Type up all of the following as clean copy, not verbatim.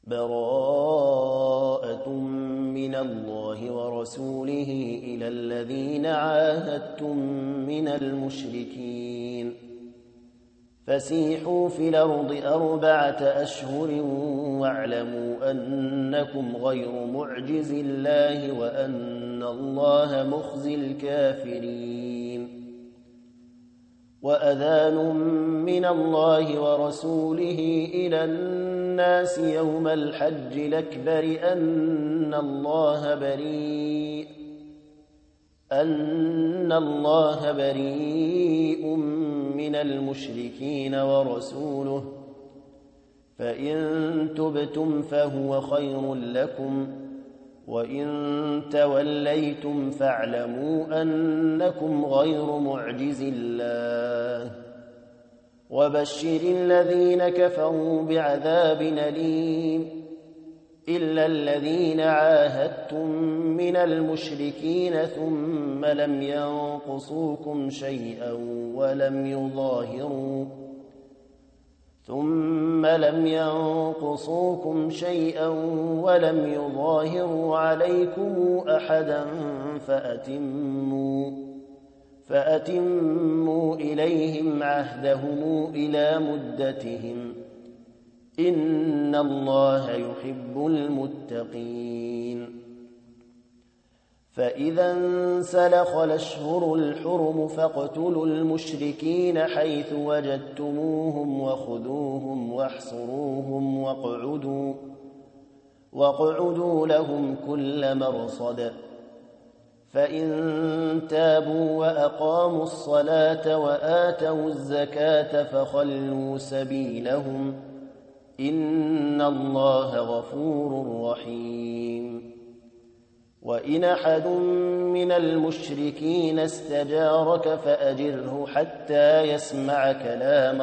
براءة من الله ورسوله إلى الذين عاهدتم من المشركين فسيحوا في الأرض 4 أشهر واعلموا أنكم غير معجز الله وأن الله مخزي الكافرين وأذان من الله ورسوله إلى الناس يوم الحج الأكبر أن الله بريء من المشركين ورسوله فإن تبتم فهو خير لكم وإن توليتم فاعلموا أنكم غير معجز الله وبشر الذين كفروا بعذاب أليم إلا الذين عاهدتم من المشركين ثم لم ينقصوكم شيئا ولم يظاهروا عليكم أحدا فأتموا إليهم عهدهم إلى مدتهم إن الله يحب المتقين فإذا انسلخ الأشهر الحرم فاقتلوا المشركين حيث وجدتموهم وخذوهم واحصروهم واقعدوا لهم كل مرصد فإن تابوا وأقاموا الصلاة وآتوا الزكاة فخلوا سبيلهم إن الله غفور رحيم وإن أحد من المشركين استجارك فأجره حتى يسمع كلام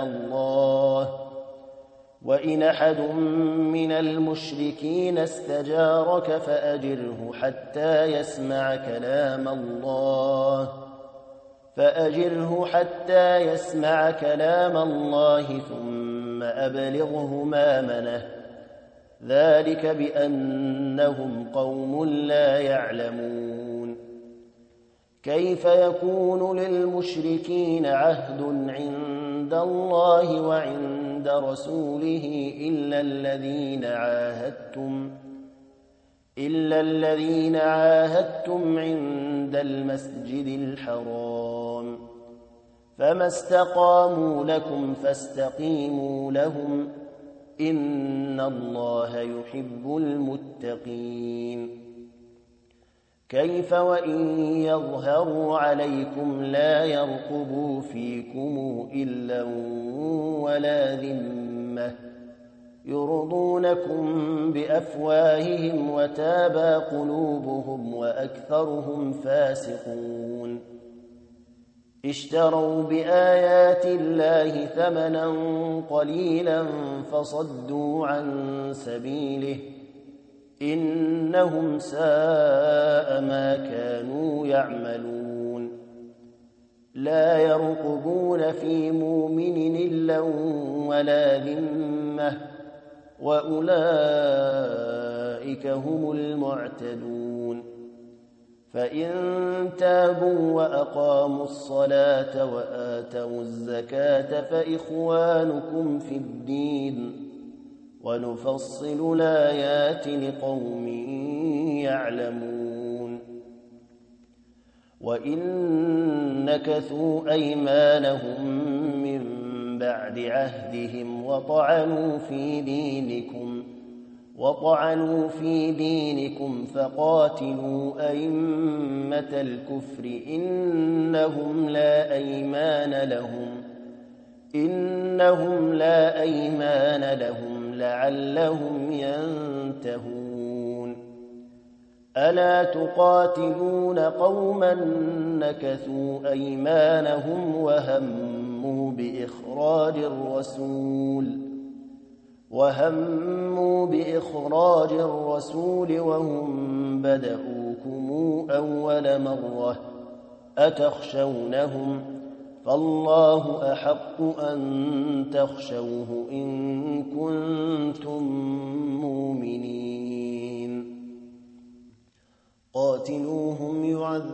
الله ثم أبلغه مأمنه ذلك بأنهم قوم لا يعلمون كيف يكون للمشركين عهد عند الله وعند رسوله إلا الذين عاهدتم عند المسجد الحرام فما استقاموا لكم فاستقيموا لهم إن الله يحب المتقين كيف وإن يظهروا عليكم لا يرقبوا فيكم إلا ولا ذمة يرضونكم بأفواههم وتابى قلوبهم وأكثرهم فاسقون اشتروا بآيات الله ثمنا قليلا فصدوا عن سبيله إنهم ساء ما كانوا يعملون لا يرقبون في مؤمن إلا ولا ذمة وأولئك هم المعتدون فإن تابوا وأقاموا الصلاة وآتوا الزكاة فإخوانكم في الدين ونفصل الآيات لقوم يعلمون وإن نكثوا أيمانهم من بعد عهدهم وطعنوا في دينكم فقاتلوا أئمة الكفر إنهم لا أيمان لهم لعلهم ينتهون ألا تقاتلون قوما نكثوا أيمانهم وهموا بإخراج الرسول وهم بدؤوكم أول مرة أتخشونهم فالله أحق أن تخشوه إن كنتم مؤمنين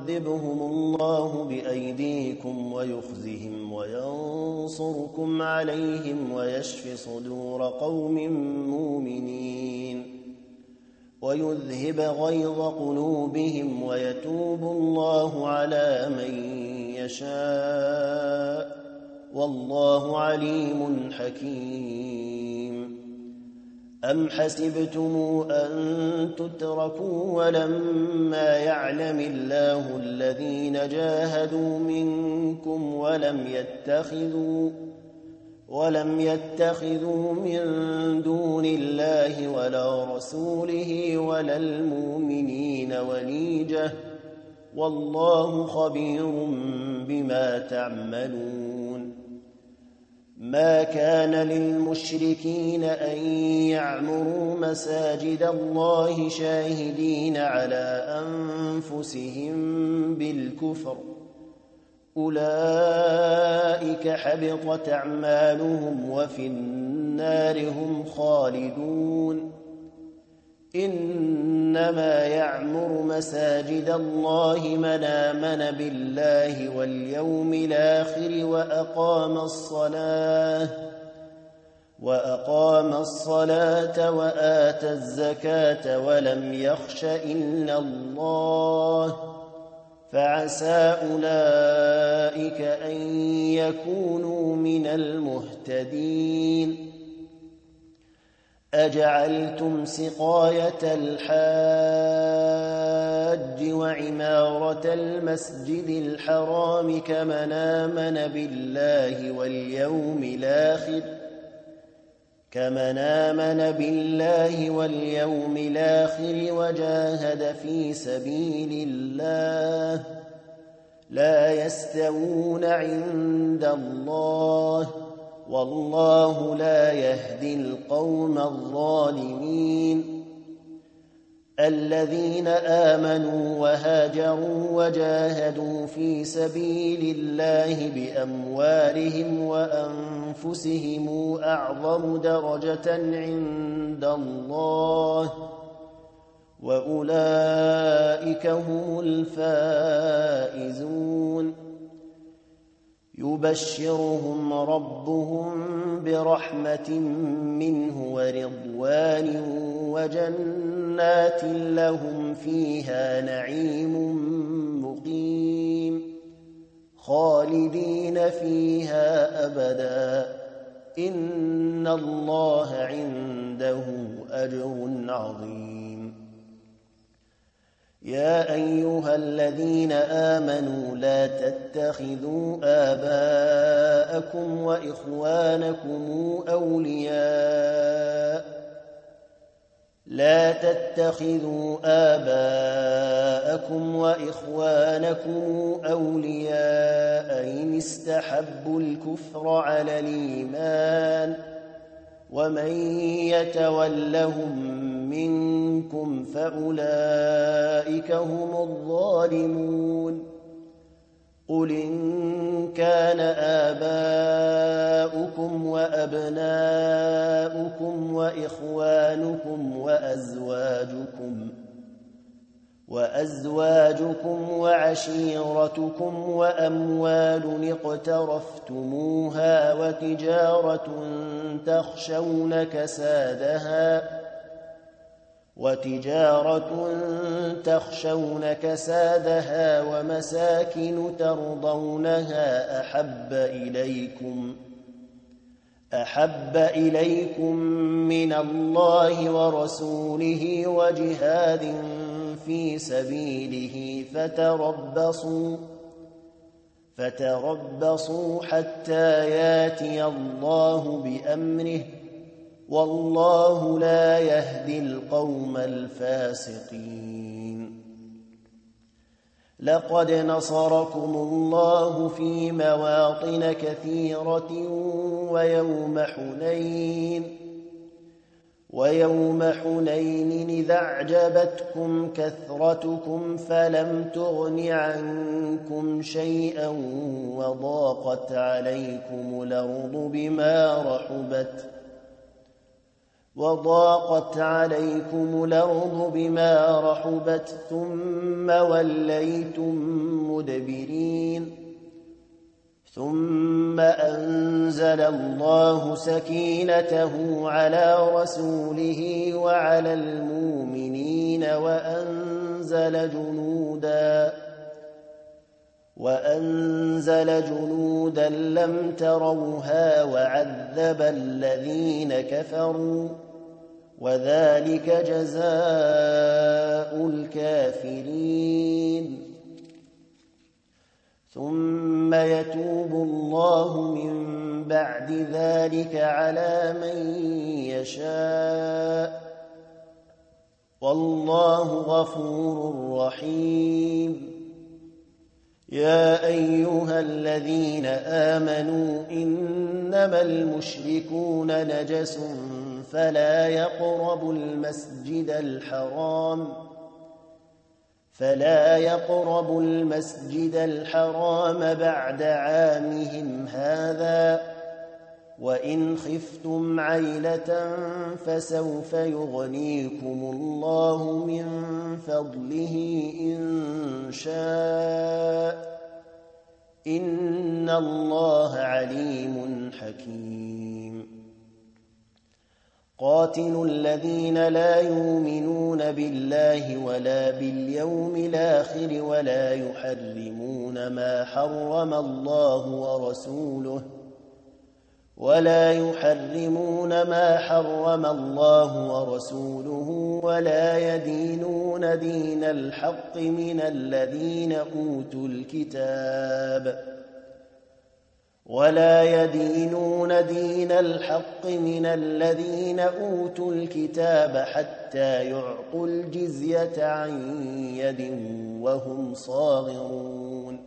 يعذبهم الله بأيديكم ويخزهم وينصركم عليهم ويشف صدور قوم مؤمنين ويذهب غيظ قلوبهم ويتوب الله على من يشاء والله عليم حكيم. أم حسبتم أن تتركوا ولما يعلم الله الذين جاهدوا منكم ولم يتخذوا من دون الله ولا رسوله ولا المؤمنين وليجة والله خبير بما تعملون. ما كان للمشركين أن يعمروا مساجد الله شاهدين على أنفسهم بالكفر أولئك حبطت أعمالهم وفي النار هم خالدون. إنما يعمر مساجد الله من آمن بالله واليوم الآخر وأقام الصلاة وآتى الزكاة ولم يخش إلا الله فعسى أولئك أن يكونوا من المهتدين. أجعلتم سقاية الحاج وعمارة المسجد الحرام كمن آمن بالله واليوم الآخر وجاهد في سبيل الله لا يستوون عند الله والله لا يهدي القوم الظالمين. الذين آمنوا وهاجروا وجاهدوا في سبيل الله بأموالهم وأنفسهم أعظم درجة عند الله وأولئك هم الفائزون. يبشرهم ربهم برحمة منه ورضوان وجنات لهم فيها نعيم مقيم خالدين فيها أبدا إن الله عنده أجر عظيم. يا أيها الذين آمنوا لا تتخذوا آباءكم وإخوانكم أولياء إن استحبوا الكفر على الإيمان ومن يتولهم منكم فأولئك هم الظالمون. قل إن كان آباؤكم وأبناؤكم وإخوانكم وأزواجكم وعشيرتكم وأموال اقترفتموها وتجارة تخشون كسادها ومساكن ترضونها أحب إليكم من الله ورسوله وجهاد في سبيله فتربصوا حتى ياتي الله بأمره والله لا يهدي القوم الفاسقين. لقد نصركم الله في مواطن كثيرة ويوم حنين إذا أعجبتكم كثرتكم فلم تغن عنكم شيئا وضاقت عليكم الأرض وضاقت عليكم الأرض بما رحبت ثم وليتم مدبرين ثم أنزل الله سكينته على رسوله وعلى المؤمنين وأنزل جنودا لم تروها وعذب الذين كفروا وذلك جزاء الكافرين ثم يتوب الله من بعد ذلك على من يشاء والله غفور رحيم يا أيها الذين آمنوا إنما المشركون نجس فلا يقربوا المسجد الحرام بعد عامهم هذا وإن خفتم عيلة فسوف يغنيكم الله من فضله إن شاء إن الله عليم حكيم قاتلوا الذين لا يؤمنون بالله ولا باليوم الآخر ولا يحرمون ما حرم الله ورسوله ولا يدينون دين الحق من الذين أوتوا الكتاب حتى يعطوا الجزية عن يد وهم صاغرون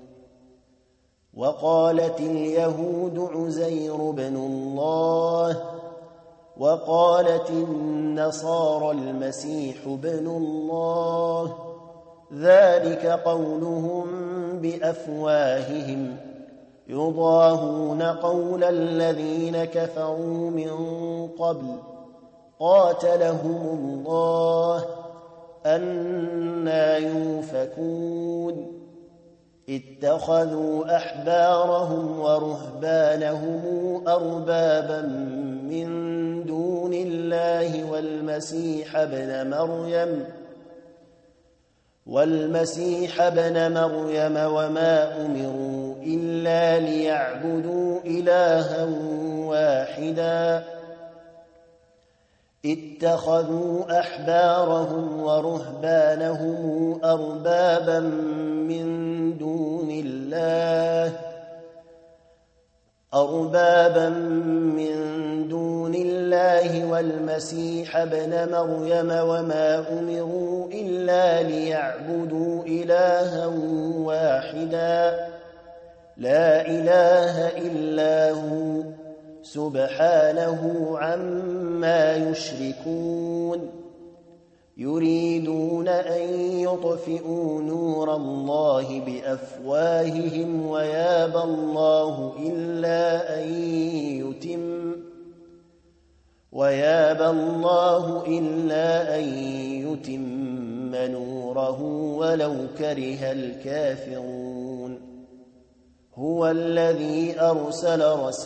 وقالت اليهود عزير بن الله وقالت النصارى المسيح بن الله ذلك قولهم بأفواههم يضاهون قول الذين كفروا من قبل قاتلهم الله أنى يؤفكون اتخذوا أحبارهم ورهبانهم أربابا من دون الله والمسيح ابن مريم وما أمروا إلا ليعبدوا إلها واحدا اتخذوا أحبارهم ورهبانهم أربابا من دون الله والمسيح ابن مريم وما أمروا إلا ليعبدوا إلها واحدا لا إله إلا هو سبحانه عما يشركون يريدون أن يطفئوا نور الله بأفواههم ويابى الله إلا أن يتم نوره ولو كره الكافرون هو الذي أرسل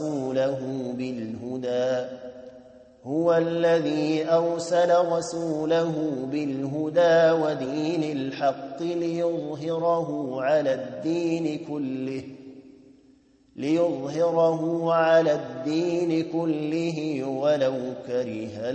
رسوله بالهدى ودين الحق ليظهره على الدين كله ولو كره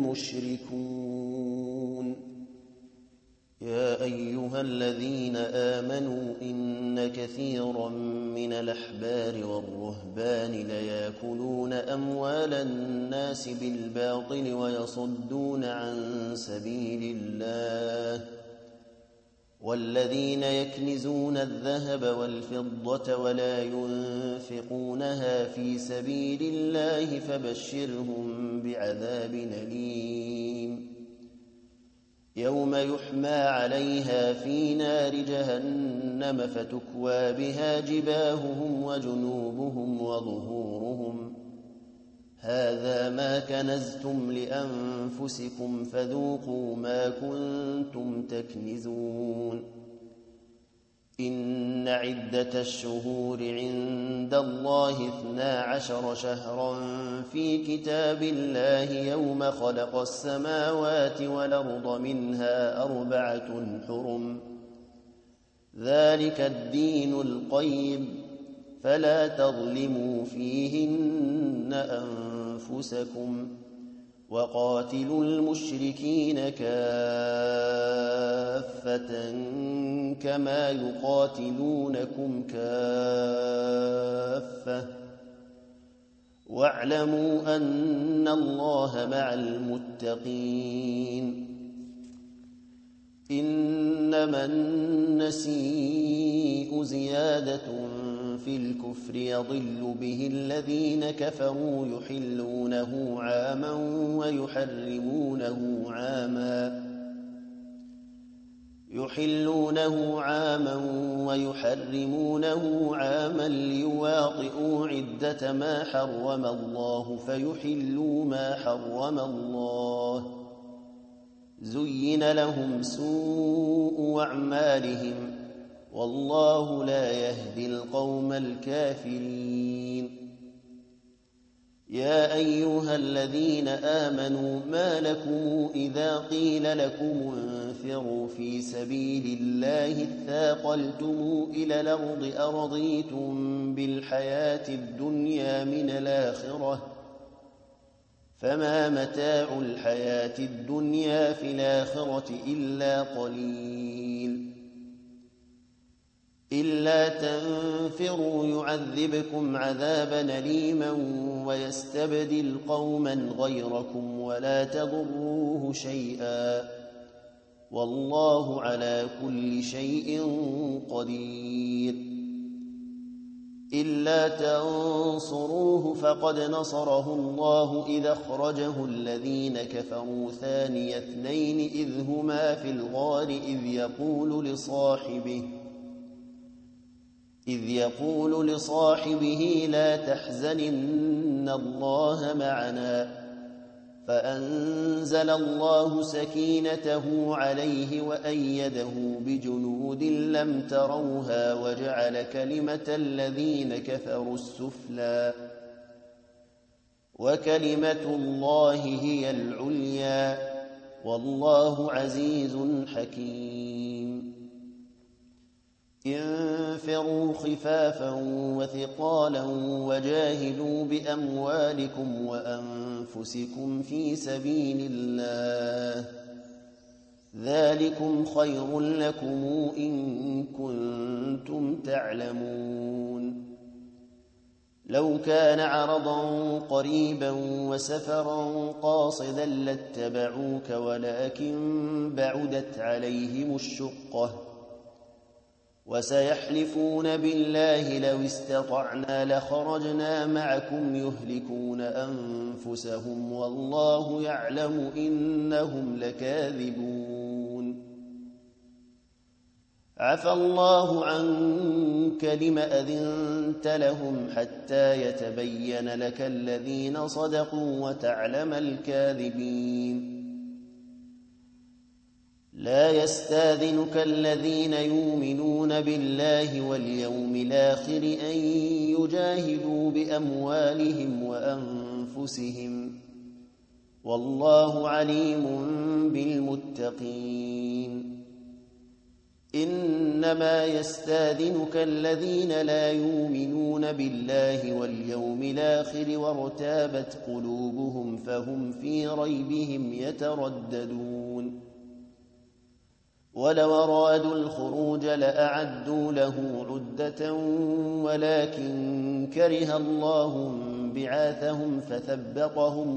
المشركون يا أيها الذين آمنوا إن كثيرا من الأحبار والرهبان ليأكلون أموال الناس بالباطل ويصدون عن سبيل الله والذين يكنزون الذهب والفضة ولا ينفقونها في سبيل الله فبشرهم بعذاب أليم يوم يحمى عليها في نار جهنم فتكوى بها جباههم وجنوبهم وظهورهم هذا ما كنزتم لأنفسكم فذوقوا ما كنتم تكنزون إن عدة الشهور عند الله 12 شهرا في كتاب الله يوم خلق السماوات والأرض منها 4 حرم ذلك الدين القيم فلا تظلموا فيهن أنفسكم وقاتلوا المشركين كافة كما يقاتلونكم كافة واعلموا أن الله مع المتقين إنما النسيء زيادة في الكفر يضل به الذين كفروا يحلونه عاما ويحرمونه عاما ليواطئوا عدة ما حرم الله فيحلوا ما حرم الله زين لهم سوء أعمالهم والله لا يهدي القوم الكافرين يا أيها الذين آمنوا ما لكم إذا قيل لكم انفروا في سبيل الله اثاقلتم إلى الأرض أرضيتم بالحياة الدنيا من الآخرة فما متاع الحياة الدنيا في الآخرة إلا قليل إلا تنفروا يعذبكم عذابا أليما ويستبدل قوما غيركم ولا تضروه شيئا والله على كل شيء قدير إلا تنصروه فقد نصره الله إذا أخرجه الذين كفروا ثاني اثنين إذ هما في الغار إذ يقول لصاحبه لا تحزن إن الله معنا فأنزل الله سكينته عليه وأيده بجنود لم تروها وجعل كلمة الذين كفروا السفلى وكلمة الله هي العليا والله عزيز حكيم انفروا خفافا وثقالا وجاهدوا بأموالكم وأنفسكم في سبيل الله ذلكم خير لكم إن كنتم تعلمون لو كان عرضا قريبا وسفرا قاصدا لاتبعوك ولكن بعدت عليهم الشقة وسيحلفون بالله لو استطعنا لخرجنا معكم يهلكون أنفسهم والله يعلم إنهم لكاذبون عفى الله عنك لم أذنت لهم حتى يتبين لك الذين صدقوا وتعلم الكاذبين لا يستاذنك الذين يؤمنون بالله واليوم الآخر أن يجاهدوا بأموالهم وأنفسهم والله عليم بالمتقين إنما يستاذنك الذين لا يؤمنون بالله واليوم الآخر وارتابت قلوبهم فهم في ريبهم يترددون ولو أرادوا الخروج لأعدوا له عدة ولكن كره الله بعاثهم فثبطهم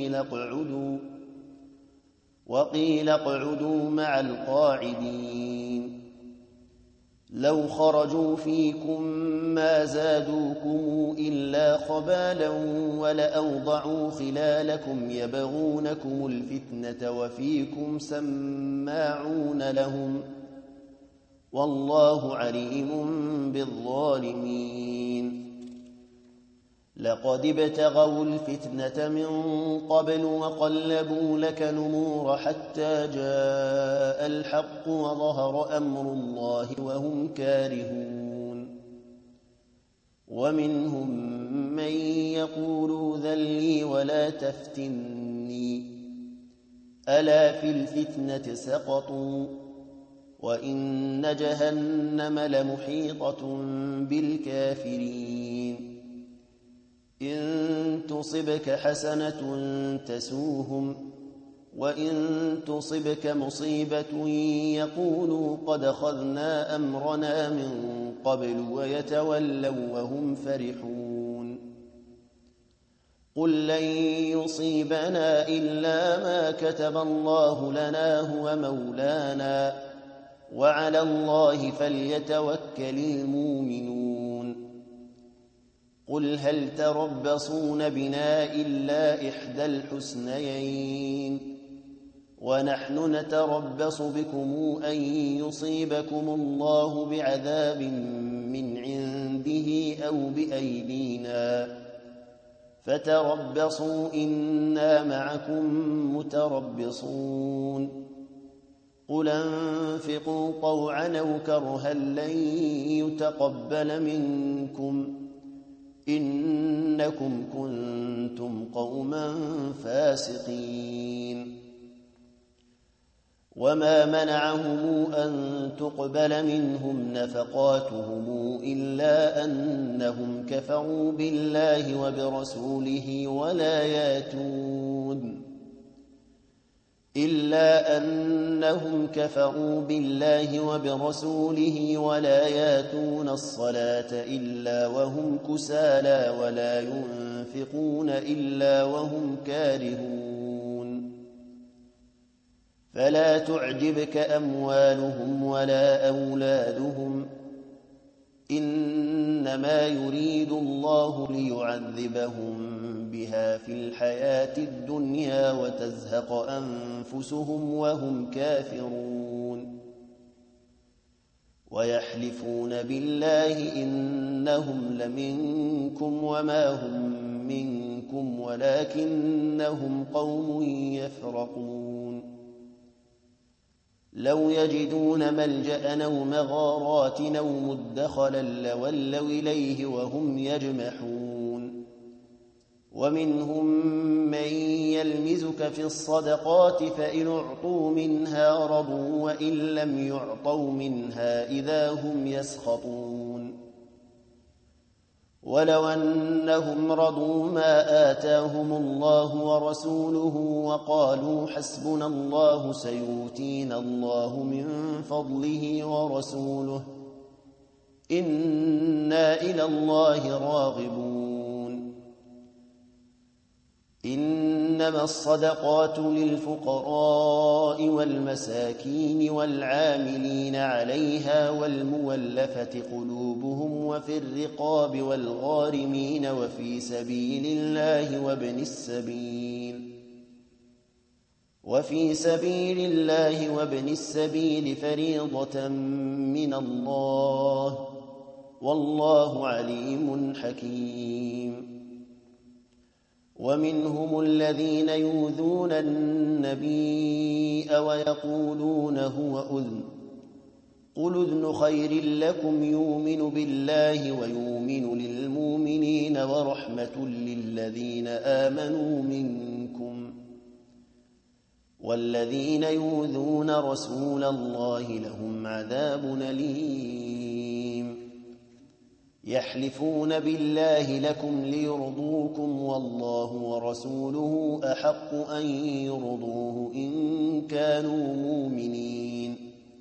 وقيل اقعدوا مع القاعدين لو خرجوا فيكم ما زادوكم إلا خبالا ولأوضعوا خلالكم يبغونكم الفتنة وفيكم سماعون لهم والله عليم بالظالمين لقد ابتغوا الفتنة من قبل وقلبوا لك الأمور حتى جاء الحق وظهر أمر الله وهم كارهون ومنهم من يقول ذل لي ولا تفتني ألا في الفتنة سقطوا وإن جهنم لمحيطة بالكافرين إن تصبك حسنة تسوهم وإن تصبك مصيبة يقولوا قد أخذنا أمرنا من قبل ويتولوا وهم فرحون قل لن يصيبنا إلا ما كتب الله لنا هو مولانا وعلى الله فليتوكل المؤمنون قل هل تربصون بنا إلا إحدى الحسنيين ونحن نتربص بكم أن يصيبكم الله بعذاب من عنده أو بأيدينا فتربصوا إنا معكم متربصون قل انفقوا طوعا أو كرها لن يتقبل منكم إنكم كنتم قوما فاسقين وما منعهم أن تقبل منهم نفقاتهم إلا أنهم كفروا بالله وبرسوله ولا ياتون الصلاة إلا وهم كسالى ولا ينفقون إلا وهم كارهون فلا تعجبك أموالهم ولا أولادهم إنما يريد الله ليعذبهم بها في الحياة الدنيا وتزهق أنفسهم وهم كافرون ويحلفون بالله إنهم لمنكم وما هم منكم ولكنهم قوم يفرقون لو يجدون ملجأ أو مغارات أو مدخلا لولوا إليه وهم يجمحون ومنهم من يلمزك في الصدقات فإن أعطوا منها رضوا وإن لم يعطوا منها إذا هم يسخطون ولو أنهم رضوا ما آتاهم الله ورسوله وقالوا حسبنا الله سيؤتينا الله من فضله ورسوله إنا إلى الله راغبون إنما الصدقات للفقراء والمساكين والعاملين عليها والمولفة قلوبهم وفي الرقاب والغارمين وفي سبيل الله وابن السبيل فريضة من الله والله عليم حكيم ومنهم الذين يؤذون النبي ويقولون هو أذن قل أذن خير لكم يؤمن بالله ويؤمن للمؤمنين ورحمة للذين آمنوا منكم والذين يؤذون رسول الله لهم عذاب أليم يحلفون بالله لكم ليرضوكم والله ورسوله أحق أن يرضوه إن كانوا مؤمنين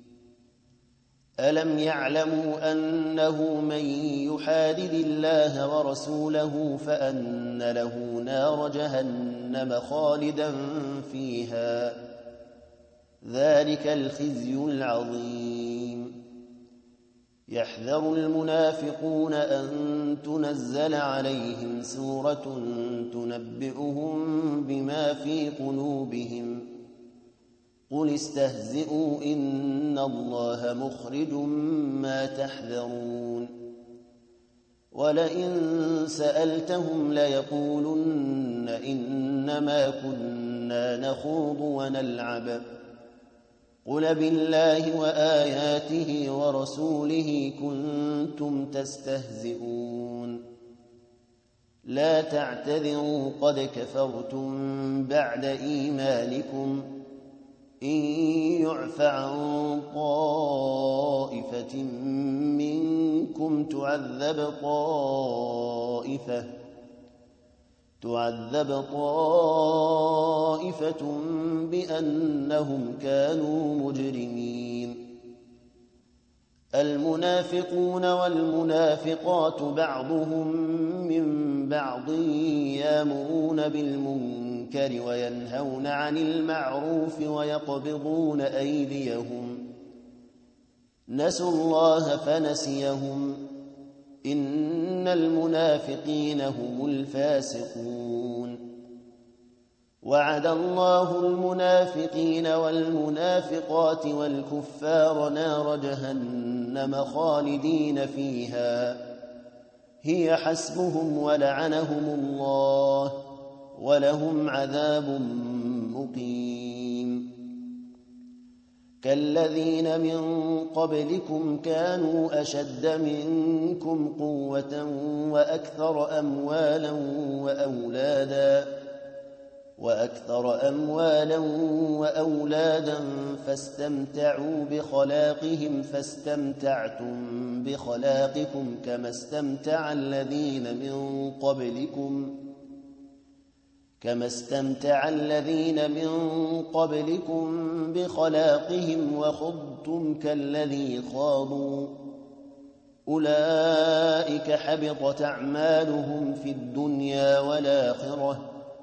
ألم يعلموا أنه من يحادد الله ورسوله فأن له نار جهنم خالدا فيها ذلك الخزي العظيم يحذر المنافقون أن تنزل عليهم سورة تنبئهم بما في قلوبهم قل استهزئوا إن الله مخرج ما تحذرون ولئن سألتهم ليقولن إنما كنا نخوض ونلعب قل بالله وآياته ورسوله كنتم تستهزئون لا تعتذروا قد كفرتم بعد إيمانكم إن يعف عن طائفة منكم تعذب طائفة بأنهم كانوا مجرمين المنافقون والمنافقات بعضهم من بعض يأمرون بالمنكر وينهون عن المعروف ويقبضون أيديهم نسوا الله فنسيهم إن المنافقين هم الفاسقون وعد الله المنافقين والمنافقات والكفار نار جهنم خالدين فيها هي حسبهم ولعنهم الله ولهم عذاب مقيم كالذين من قبلكم كانوا أشد منكم قوة وأكثر أموالا وأولادا فاستمتعوا بخلاقهم فاستمتعتم بخلاقكم كما استمتع الذين من قبلكم بخلاقهم وخضتم كالذي خاضوا أولئك حبطت أعمالهم في الدنيا والآخرة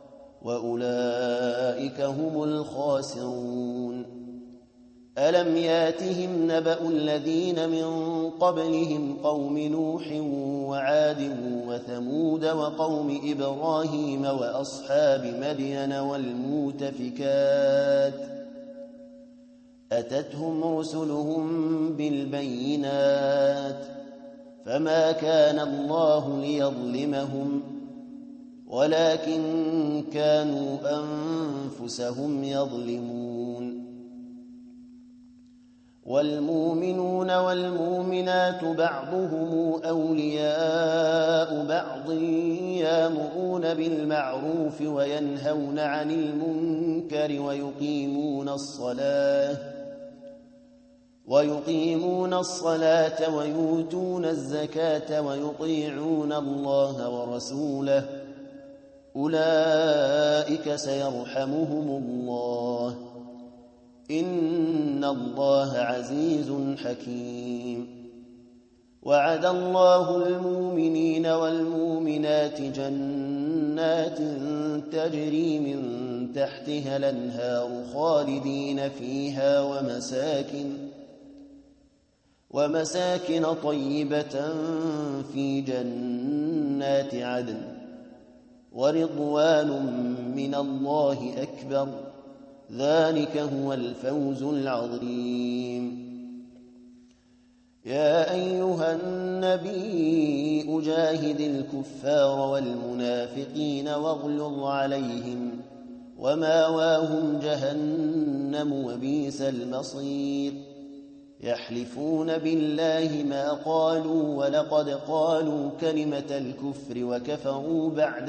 وأولئك هم الخاسرون ألم ياتهم نبأ الذين من قبلهم قوم نوح وعاد وثمود وقوم إبراهيم وأصحاب مدين والمؤتفكات أتتهم رسلهم بالبينات فما كان الله ليظلمهم ولكن كانوا أنفسهم يظلمون والمؤمنون والمؤمنات بعضهم أولياء بعض يأمرون بالمعروف وينهون عن المنكر ويقيمون الصلاة ويؤتون الزكاة ويطيعون الله ورسوله أولئك سيرحمهم الله إن الله عزيز حكيم وعد الله المؤمنين والمؤمنات جنات تجري من تحتها الأنهار خالدين فيها ومساكن طيبة في جنات عدن ورضوان من الله أكبر ذلك هو الفوز العظيم يا أيها النبي أجاهد الكفار والمنافقين واغلظ عليهم وماواهم جهنم وبئس المصير يحلفون بالله ما قالوا ولقد قالوا كلمة الكفر وكفروا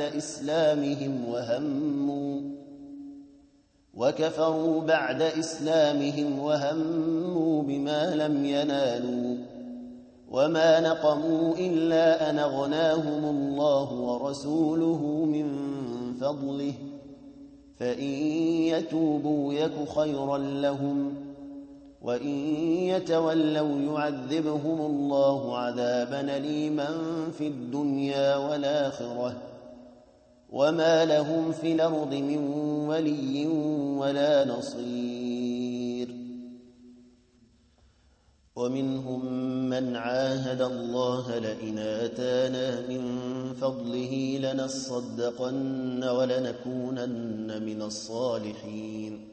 بعد إسلامهم وهموا بما لم ينالوا وما نقموا إلا أن أغناهم الله ورسوله من فضله فإن يتوبوا يك خيرا لهم وإن يتولوا يعذبهم الله عذابا أليما في الدنيا والآخرة وما لهم في الأرض من ولي ولا نصير ومنهم من عاهد الله لئن آتانا من فضله لنصدقن ولنكونن من الصالحين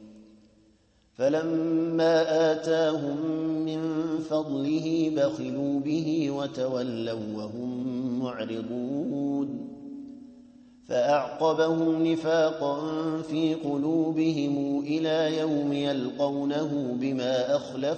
فلما آتاهم من فضله بخلوا به وتولوا وهم معرضون فأعقبهم نفاقا في قلوبهم إلى يوم يلقونه بما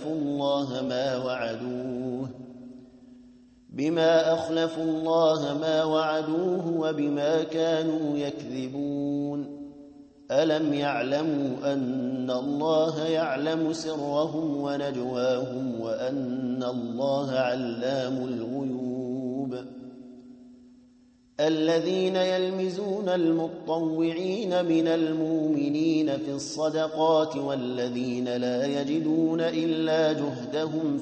أخلفوا الله ما وعدوه وبما كانوا يكذبون ألم يعلموا أن الله يعلم سرهم ونجواهم وأن الله علام الغيوب الذين يلمزون المطوعين من المؤمنين في الصدقات والذين لا يجدون إلا جهدهم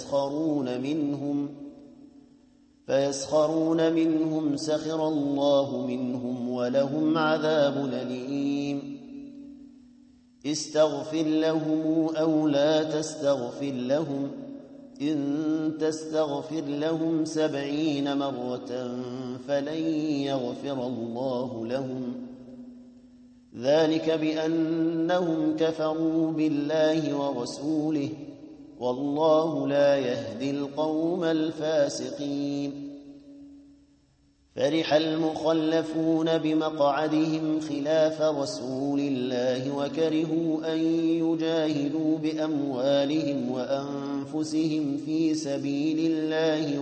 فيسخرون منهم سخر الله منهم ولهم عذاب أليم استغفر لهم أو لا تستغفر لهم إن تستغفر لهم 70 مرة فلن يغفر الله لهم ذلك بأنهم كفروا بالله ورسوله والله لا يهدي القوم الفاسقين فرح المخلفون بمقعدهم خلاف رسول الله وكرهوا أن يجاهدوا بأموالهم وأنفسهم في سبيل الله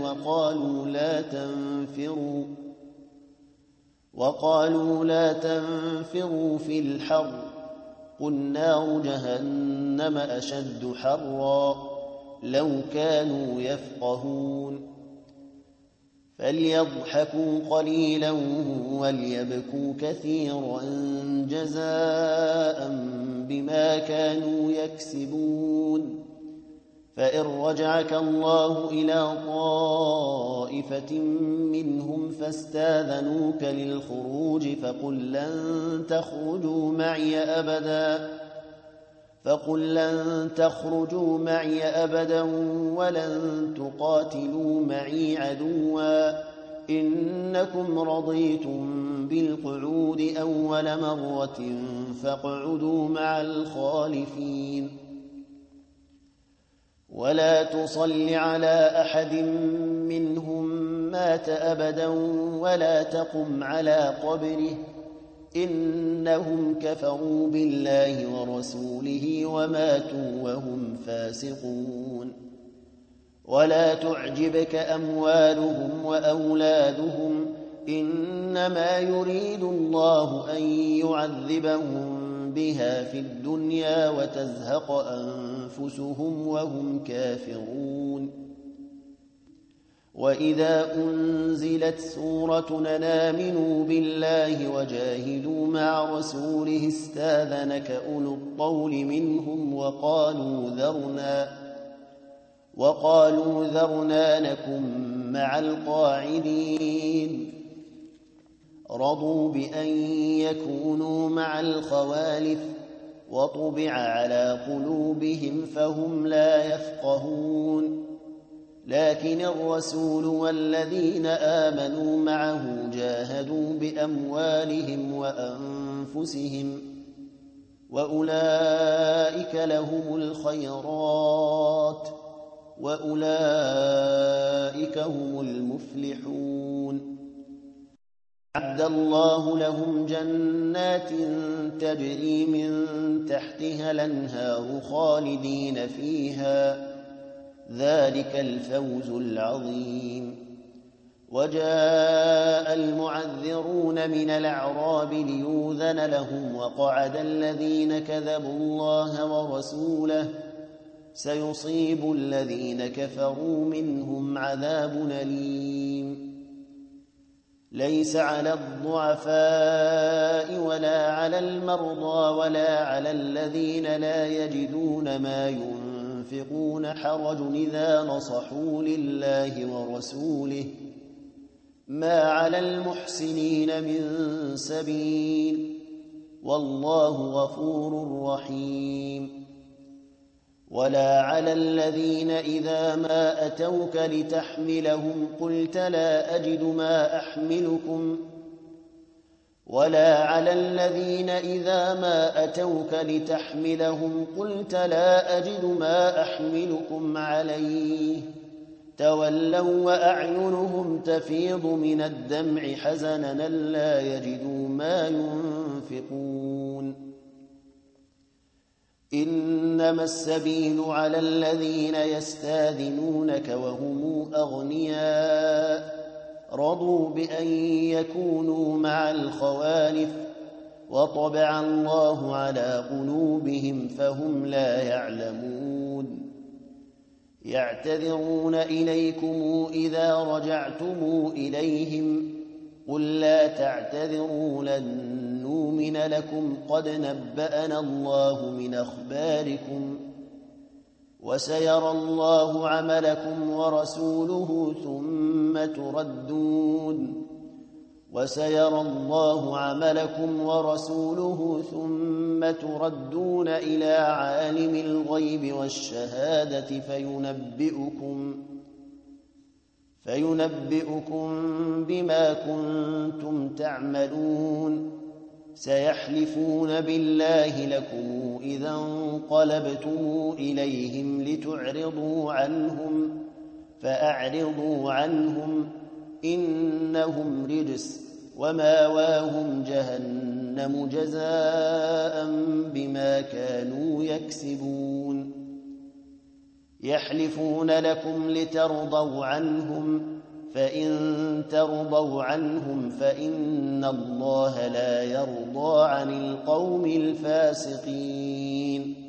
وقالوا لا تنفروا في الحر قل نار جهنم أشد حرا لو كانوا يفقهون فليضحكوا قليلا وليبكوا كثيرا جزاء بما كانوا يكسبون فإن رجعك الله إلى طائفة منهم فاستاذنوك للخروج فقل لن تخرجوا معي أبدا ولن تقاتلوا معي عدوا إنكم رضيتم بالقعود أول مرة فاقعدوا مع الخالفين ولا تصل على أحد منهم مات أبدا ولا تقم على قبره إنهم كفروا بالله ورسوله وماتوا وهم فاسقون ولا تعجبك أموالهم وأولادهم إنما يريد الله أن يعذبهم بها في الدنيا وتزهق أنفسهم وهم كافرون وإذا أنزلت سورة آمنوا بالله وجاهدوا مع رسوله استاذنك أولو الطول منهم وقالوا ذرنا نكن مع القاعدين رضوا بأن يكونوا مع الخوالف وطبع على قلوبهم فهم لا يفقهون لكن الرسول والذين آمنوا معه جاهدوا بأموالهم وأنفسهم وأولئك لهم الخيرات وأولئك هم المفلحون أعد الله لهم جنات تجري من تحتها الأنهار خالدين فيها ذلك الفوز العظيم وجاء المعذرون من الأعراب ليؤذن لهم وقعد الذين كذبوا الله ورسوله سيصيب الذين كفروا منهم عذاب أليم ليس على الضعفاء ولا على المرضى ولا على الذين لا يجدون ما ينفقون حرج إذا نصحوا لله ورسوله ما على المحسنين من سبيل والله غفور رحيم ولا على الذين إذا ما أتوك لتحملهم قلت لا أجد ما أحملكم ولا على الذين إذا ما أتوك لتحملهم قلت لا أجد ما أحملكم عليه تولوا وأعينهم تفيض من الدمع حزنا لا يجدوا ما ينفقون إنما السبيل على الذين يستاذنونك وهم أغنياء رضوا بأن يكونوا مع الخوالف وطبع الله على قلوبهم فهم لا يعلمون يعتذرون إليكم إذا رجعتم إليهم قل لا تعتذروا لن نؤمن لكم قد نبأنا الله من أخباركم وسيرى الله عملكم ورسوله ثم تردون إلى عالم الغيب والشهادة فينبئكم بما كنتم تعملون سيحلفون بالله لكم إذا انقلبتم إليهم لتعرضوا عنهم فأعرضوا عنهم إنهم رجس وماواهم جهنم جزاء بما كانوا يكسبون يحلفون لكم لترضوا عنهم فإن ترضوا عنهم فإن الله لا يرضى عن القوم الفاسقين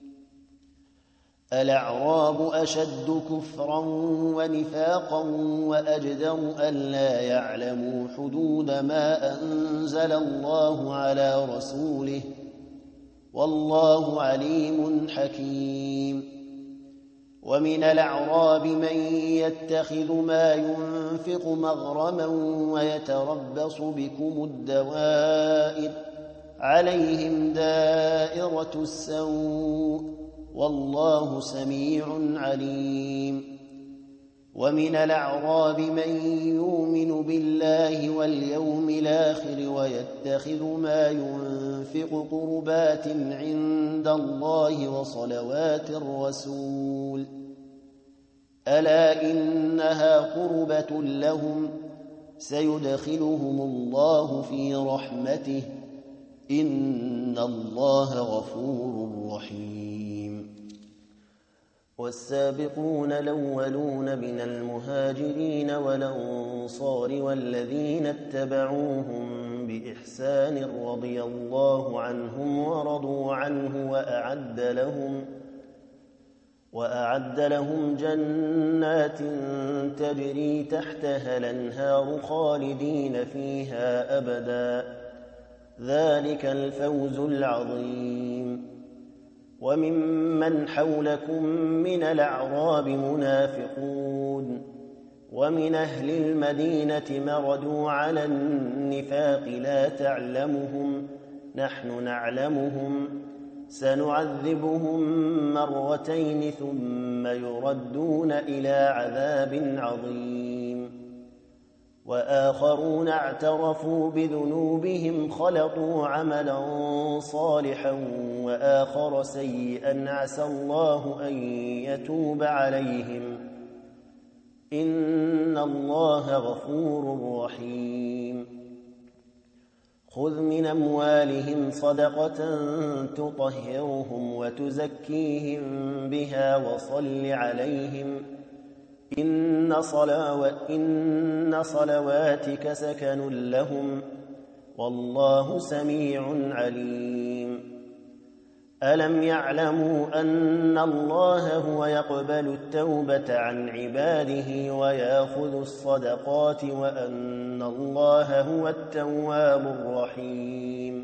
الأعراب أشد كفرا ونفاقا وأجدر ألا يعلموا حدود ما أنزل الله على رسوله والله عليم حكيم ومن الأعراب من يتخذ ما ينفق مغرما ويتربص بكم الدوائر عليهم دائرة السوء والله سميع عليم ومن الأعراب من يؤمن بالله واليوم الآخر ويتخذ ما ينفق قربات عند الله وصلوات الرسول ألا إنها قربة لهم سيدخلهم الله في رحمته إن الله غفور رحيم والسابقون الأولون من المهاجرين والأنصار والذين اتبعوهم بإحسان رضي الله عنهم ورضوا عنه وأعد لهم جنات تجري تحتها الأنهار خالدين فيها أبدا ذلك الفوز العظيم وممن حولكم من الأعراب منافقون ومن أهل المدينة مردوا على النفاق لا تعلمهم نحن نعلمهم سنعذبهم مرتين ثم يردون إلى عذاب عظيم وآخرون اعترفوا بذنوبهم خلطوا عملا صالحا وآخر سيئا عسى الله أن يتوب عليهم إن الله غفور رحيم خذ من أموالهم صدقة تطهرهم وتزكيهم بها وصل عليهم إن صلواتك سكن لهم والله سميع عليم ألم يعلموا أن الله هو يقبل التوبة عن عباده ويأخذ الصدقات وأن الله هو التواب الرحيم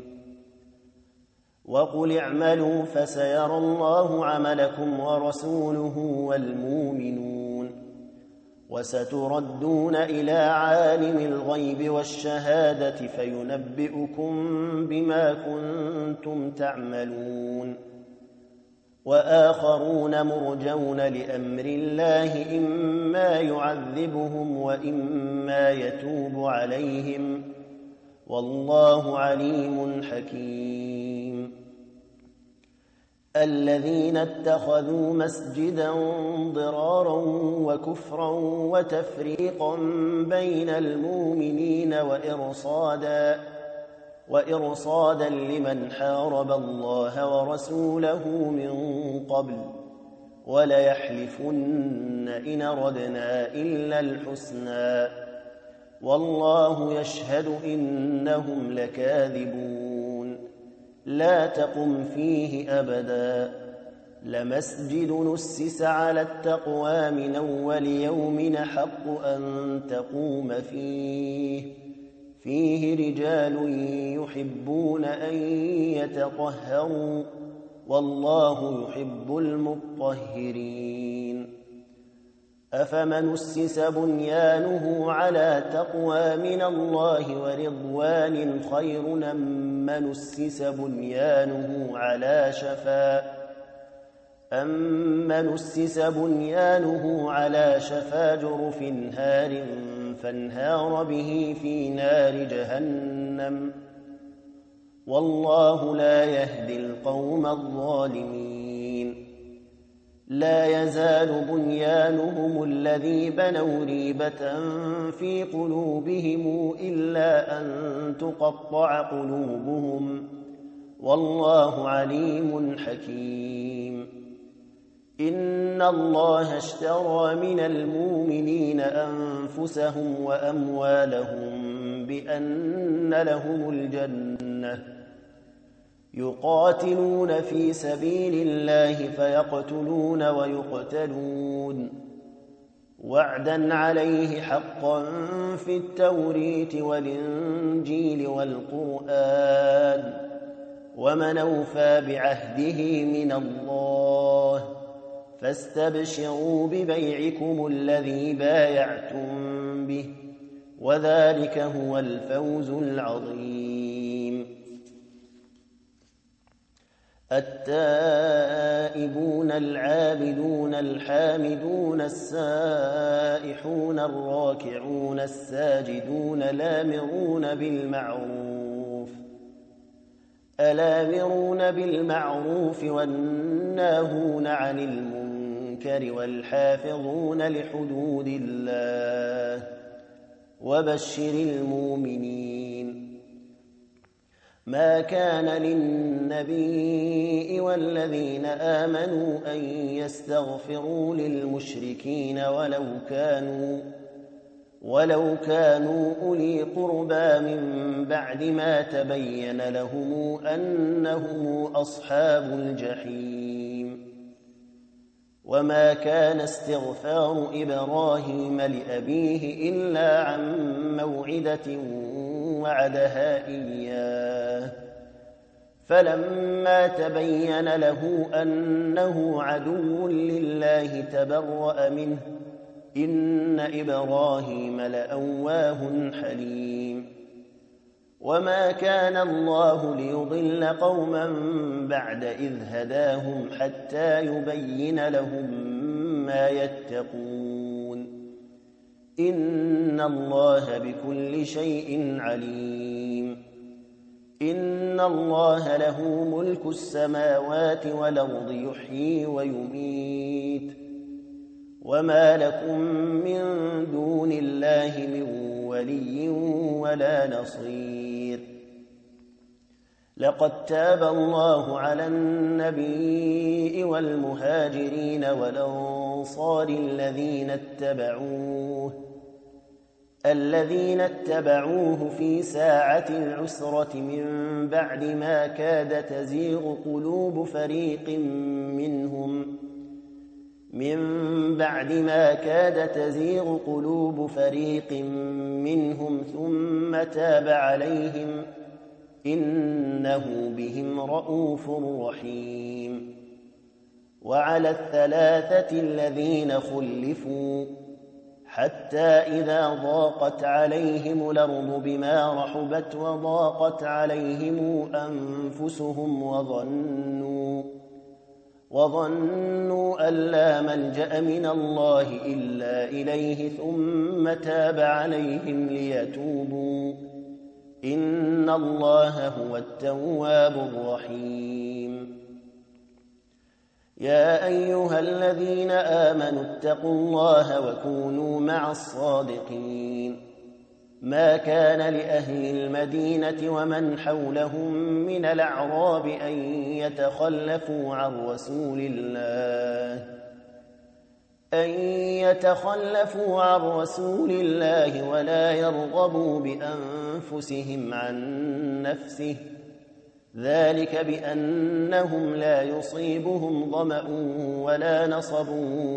وقل اعملوا فسيرى الله عملكم ورسوله والمؤمنون وستردون إلى عالم الغيب والشهادة فينبئكم بما كنتم تعملون وآخرون مرجون لأمر الله إما يعذبهم وإما يتوب عليهم والله عليم حكيم الذين اتخذوا مسجدا ضرارا وكفرا وتفريقا بين المؤمنين وإرصادا لمن حارب الله ورسوله من قبل وليحلفن إن أردنا إلا الحسنى والله يشهد إنهم لكاذبون لا تقم فيه أبدا لمسجد نسس على التقوى من أول يوم حق أن تقوم فيه رجال يحبون أن يتطهروا والله يحب المطهرين أفمن أسس بنيانه على تقوى من الله ورضوان خير أم من أسس بنيانه على شفا جرف هار فانهار به في نار جهنم والله لا يهدي القوم الظالمين لا يزال بنيانهم الذي بنوا ريبة في قلوبهم إلا أن تقطع قلوبهم والله عليم حكيم إن الله اشترى من المؤمنين أنفسهم وأموالهم بأن لهم الجنة يقاتلون في سبيل الله فيقتلون ويقتلون وعدا عليه حقا في التوريت والإنجيل والقرآن ومن أوفى بعهده من الله فاستبشروا ببيعكم الذي بايعتم به وذلك هو الفوز العظيم التائبون العابدون الحامدون السائحون الراكعون الساجدون الآمرون بالمعروف والناهون عن المنكر والحافظون لحدود الله وبشر المؤمنين ما كان للنبي والذين آمنوا أن يستغفروا للمشركين ولو كانوا أولي قربى من بعد ما تبين لهم أنهم أصحاب الجحيم وما كان استغفار إبراهيم لأبيه إلا عن موعدة وعدها إياه فلما تبين له أنه عدو لله تبرأ منه إن إبراهيم لأواه حليم وما كان الله ليضل قوما بعد إذ هداهم حتى يبين لهم ما يتقون إن الله بكل شيء عليم إن الله له ملك السماوات والأرض يحيي ويميت وما لكم من دون الله من ولي ولا نصير لقد تاب الله على النبي والمهاجرين والأنصار الذين اتبعوه في ساعة العسرة من بعد ما كاد تزيغ قلوب فريق منهم ثم تاب عليهم إنه بهم رءوف رحيم وعلى الثلاثة الذين خلفوا حتى إذا ضاقت عليهم الأرض بما رحبت وضاقت عليهم أنفسهم وظنوا أن لا ملجأ من الله إلا إليه ثم تاب عليهم ليتوبوا إن الله هو التواب الرحيم يا أيها الذين آمنوا اتقوا الله وكونوا مع الصادقين ما كان لأهل المدينة ومن حولهم من الأعراب أن يتخلفوا عن رسول الله ولا يرغبوا بأنفسهم عن نفسه ذلك بأنهم لا يصيبهم ظمأ ولا نصب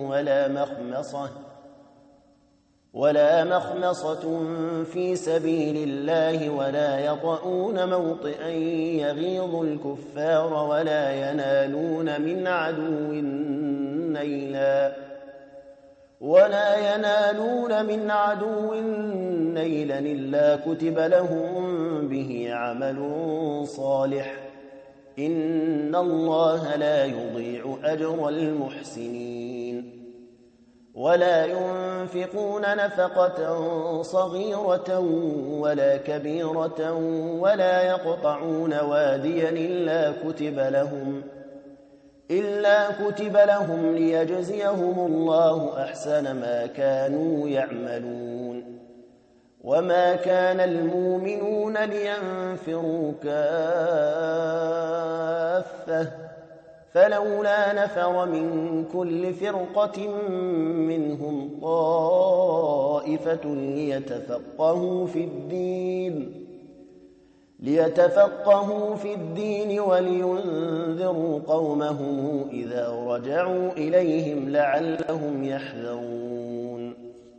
ولا مخمصة في سبيل الله ولا يطؤون موطئا يغيظ الكفار ولا ينالون من عدو نيلا إلا كتب لهم به عمل صالح إن الله لا يضيع أجر المحسنين ولا ينفقون نفقة صغيرة ولا كبيرة ولا يقطعون واديا إلا كتب لهم ليجزيهم الله أحسن ما كانوا يعملون وما كان المؤمنون لينفروا كافة فلولا نفر من كل فرقة منهم طائفة ليتفقهوا في الدين ولينذروا قومهم إذا رجعوا إليهم لعلهم يحذرون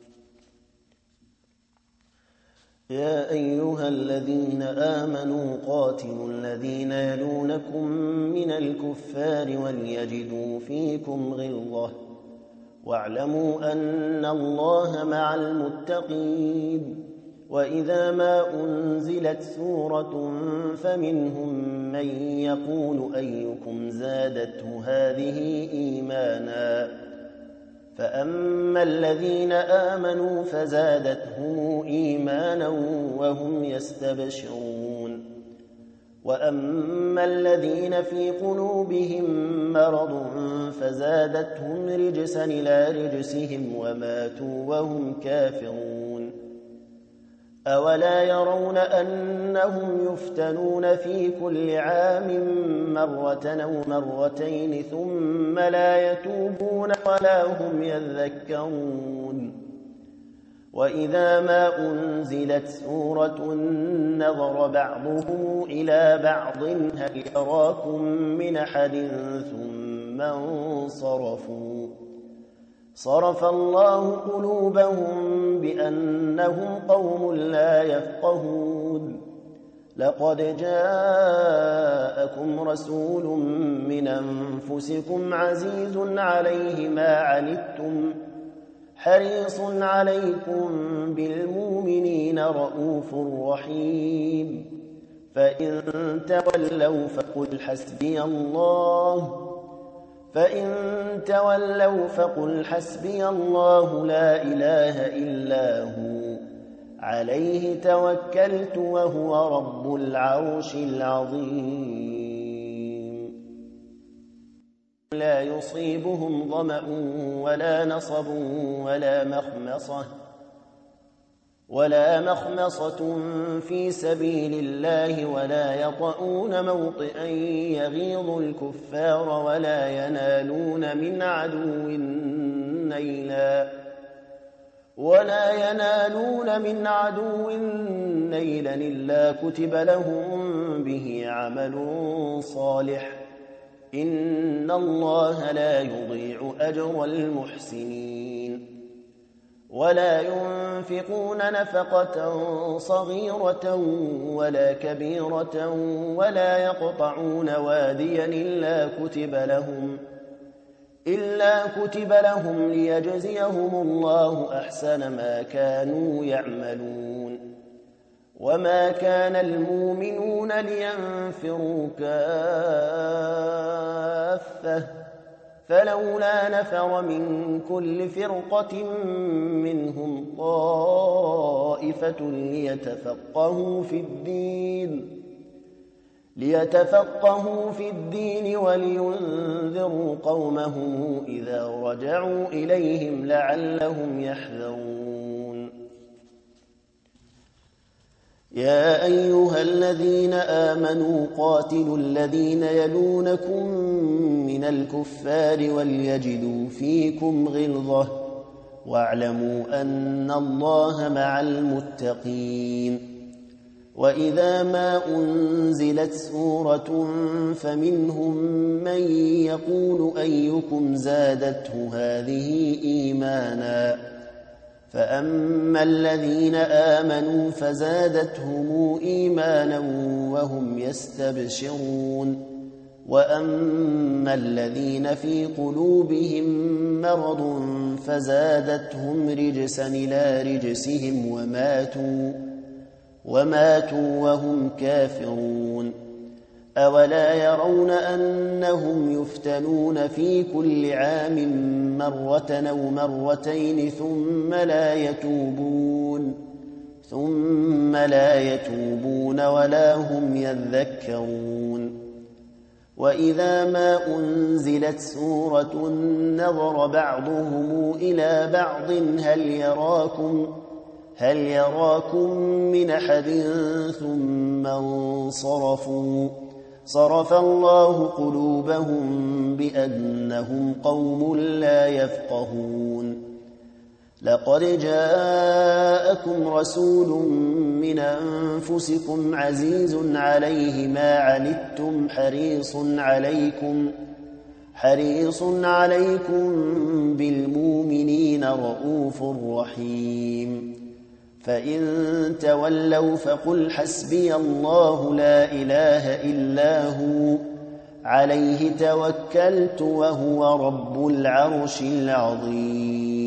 يا أيها الذين آمنوا قاتلوا الذين يلونكم من الكفار وليجدوا فيكم غلظة واعلموا أن الله مع المتقين وإذا ما أنزلت سورة فمنهم من يقول أيكم زادته هذه إيمانا فأما الذين آمنوا فزادتهم إيمانا وهم يستبشرون وأما الذين في قلوبهم مرض فزادتهم رجسا إلى رجسهم وماتوا وهم كافرون أولا يرون أنهم يفتنون في كل عام مرة أو مرتين ثم لا يتوبون ولا هم يذكرون وإذا ما أنزلت سورة نظر بعضهم إلى بعض هل يراكم من أحد ثم انصرفوا صرف الله قلوبهم بأنهم قوم لا يفقهون لقد جاءكم رسول من أنفسكم عزيز عليه ما عنتم حريص عليكم بالمؤمنين رؤوف رحيم فإن تولوا فقل حسبي الله لا إله إلا هو عليه توكلت وهو رب العرش العظيم لا يصيبهم ظمأ ولا نصب ولا مخمصة في سبيل الله ولا يطؤون موطئا يغيظ الكفار ولا ينالون من عدو نيلا إلا كتب لهم به عمل صالح إن الله لا يضيع أجر المحسنين ولا ينفقون نفقة صغيرة ولا كبيرة ولا يقطعون واديا إلا كتب لهم ليجزيهم الله أحسن ما كانوا يعملون وما كان المؤمنون لينفروا كافة فلولا نفر من كل فرقة منهم ليتفقهوا في الدين ولينذروا قومهم إذا رجعوا إليهم لعلهم يحذرون. يا أيها الذين آمنوا قاتلوا الذين يلونكم من الكفار وليجدوا فيكم غلظة واعلموا أن الله مع المتقين. وإذا ما أنزلت سورة فمنهم من يقول أيكم زادته هذه إيمانا فأما الذين آمنوا فزادتهم إيمانا وهم يستبشرون وأما الذين في قلوبهم مرض فزادتهم رجسا إلى رجسهم وماتوا وهم كافرون. أولا يرون أنهم يفتنون في كل عام مرة أو مرتين ثم لا يتوبون ولا هم يذكرون. وإذا ما أنزلت سورة نظر بعضهم إلى بعض هل يراكم من أحد ثم انصرفوا صرف الله قلوبهم بأنهم قوم لا يفقهون. لقد جاءكم رسول من أنفسكم عزيز عليه ما عنتم حريص عليكم بالمؤمنين رؤوف رحيم. فإن تولوا فقل حسبي الله لا إله إلا هو عليه توكلت وهو رب العرش العظيم.